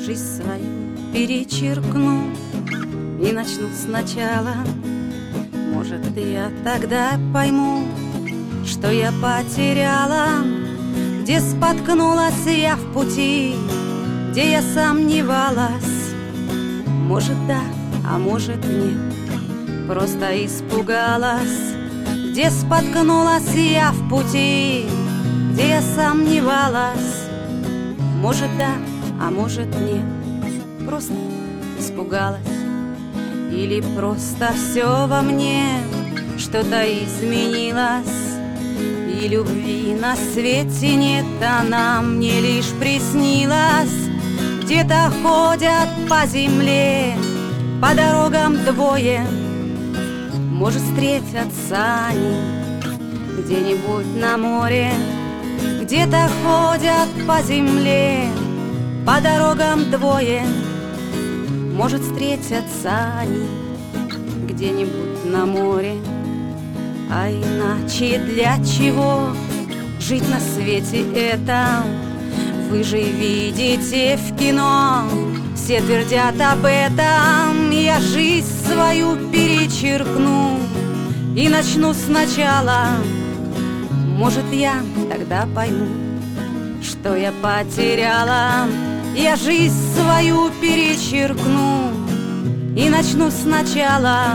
жизнь свою перечеркну и начну сначала. Может, я тогда пойму, что я потеряла, где споткнулась я в пути, где я сомневалась. Может, да, а может, нет, просто испугалась. Где споткнулась я в пути, где я сомневалась. Может, да, а может, нет, просто испугалась. Или просто все во мне что-то изменилось, и любви на свете нет, она мне лишь приснилась. Где-то ходят по земле, по дорогам двое, может, встретятся они где-нибудь на море. Где-то ходят по земле, по дорогам двое, может, встретятся они где-нибудь на море. А иначе для чего жить на свете этом? Вы же видите в кино, все твердят об этом. Я жизнь свою перечеркну и начну сначала. Может, я тогда пойму, что я потеряла. Я жизнь свою перечеркну и начну сначала.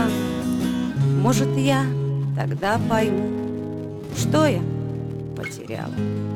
Может, я тогда пойму, что я потеряла.